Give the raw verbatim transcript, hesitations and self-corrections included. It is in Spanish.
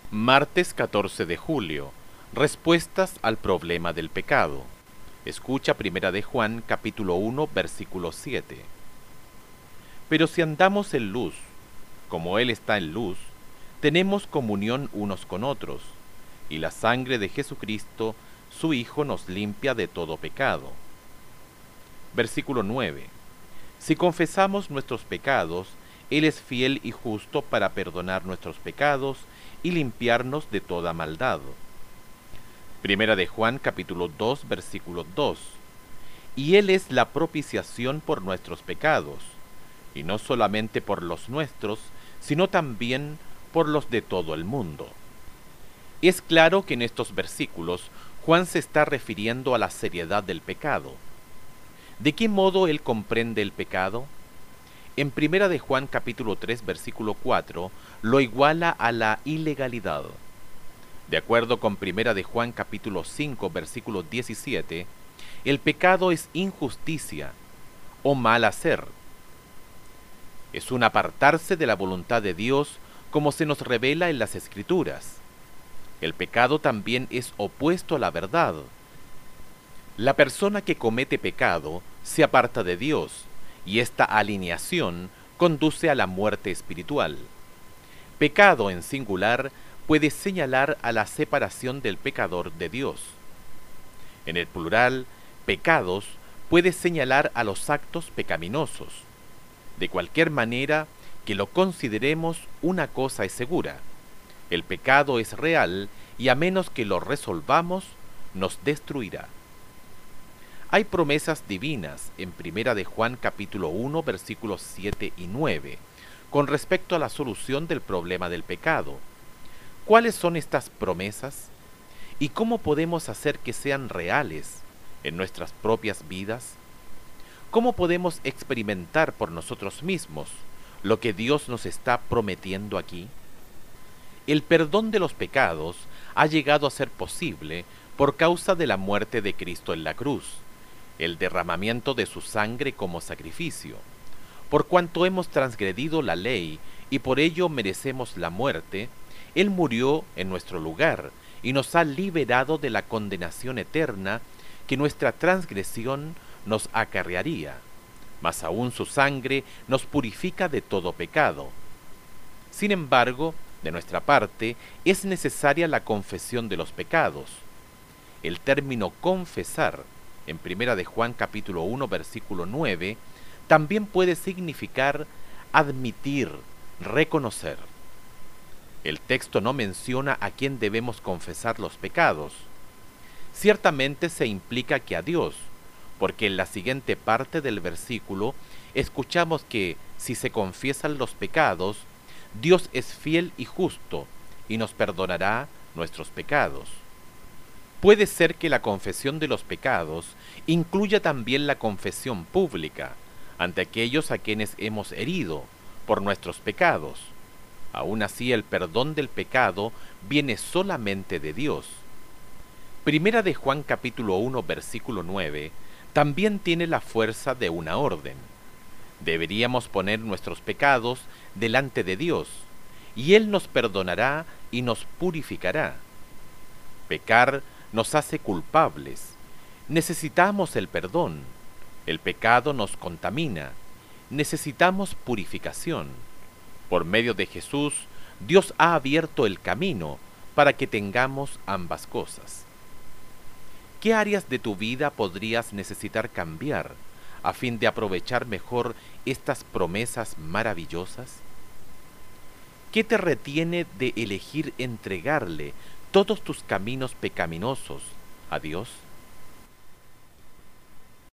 Martes catorce de julio. Respuestas al problema del pecado. Escucha Primera de Juan, capítulo uno, versículo siete. Pero si andamos en luz, como Él está en luz, tenemos comunión unos con otros, y la sangre de Jesucristo, su Hijo, nos limpia de todo pecado. Versículo nueve. Si confesamos nuestros pecados, Él es fiel y justo para perdonar nuestros pecados y limpiarnos de toda maldad. Primera de Juan capítulo dos versículo dos. Y Él es la propiciación por nuestros pecados, y no solamente por los nuestros, sino también por los de todo el mundo. Es claro que en estos versículos Juan se está refiriendo a la seriedad del pecado. ¿De qué modo él comprende el pecado? En Primera de Juan capítulo tres versículo cuatro lo iguala a la ilegalidad. De acuerdo con Primera de Juan capítulo cinco versículo diecisiete, el pecado es injusticia o mal hacer. Es un apartarse de la voluntad de Dios como se nos revela en las Escrituras. El pecado también es opuesto a la verdad. La persona que comete pecado se aparta de Dios, y esta alineación conduce a la muerte espiritual. Pecado en singular puede señalar a la separación del pecador de Dios. En el plural, pecados puede señalar a los actos pecaminosos. De cualquier manera que lo consideremos, una cosa es segura: el pecado es real y a menos que lo resolvamos, nos destruirá. Hay promesas divinas en Primera de Juan capítulo uno versículos siete y nueve con respecto a la solución del problema del pecado. ¿Cuáles son estas promesas? ¿Y cómo podemos hacer que sean reales en nuestras propias vidas? ¿Cómo podemos experimentar por nosotros mismos lo que Dios nos está prometiendo aquí? El perdón de los pecados ha llegado a ser posible por causa de la muerte de Cristo en la cruz, el derramamiento de su sangre como sacrificio. Por cuanto hemos transgredido la ley y por ello merecemos la muerte, Él murió en nuestro lugar y nos ha liberado de la condenación eterna que nuestra transgresión nos acarrearía. Mas aún su sangre nos purifica de todo pecado. Sin embargo, de nuestra parte, es necesaria la confesión de los pecados. El término confesar en Primera de Juan capítulo uno versículo nueve también puede significar admitir, reconocer. El texto no menciona a quién debemos confesar los pecados. Ciertamente se implica que a Dios, porque en la siguiente parte del versículo escuchamos que si se confiesan los pecados, Dios es fiel y justo y nos perdonará nuestros pecados. Puede ser que la confesión de los pecados incluya también la confesión pública ante aquellos a quienes hemos herido por nuestros pecados. Aún así, el perdón del pecado viene solamente de Dios. Primera de Juan capítulo uno versículo nueve también tiene la fuerza de una orden. Deberíamos poner nuestros pecados delante de Dios, y Él nos perdonará y nos purificará. Pecar nos hace culpables. Necesitamos el perdón. El pecado nos contamina. Necesitamos purificación. Por medio de Jesús, Dios ha abierto el camino para que tengamos ambas cosas. ¿Qué áreas de tu vida podrías necesitar cambiar a fin de aprovechar mejor estas promesas maravillosas? ¿Qué te retiene de elegir entregarle todos tus caminos pecaminosos a Dios?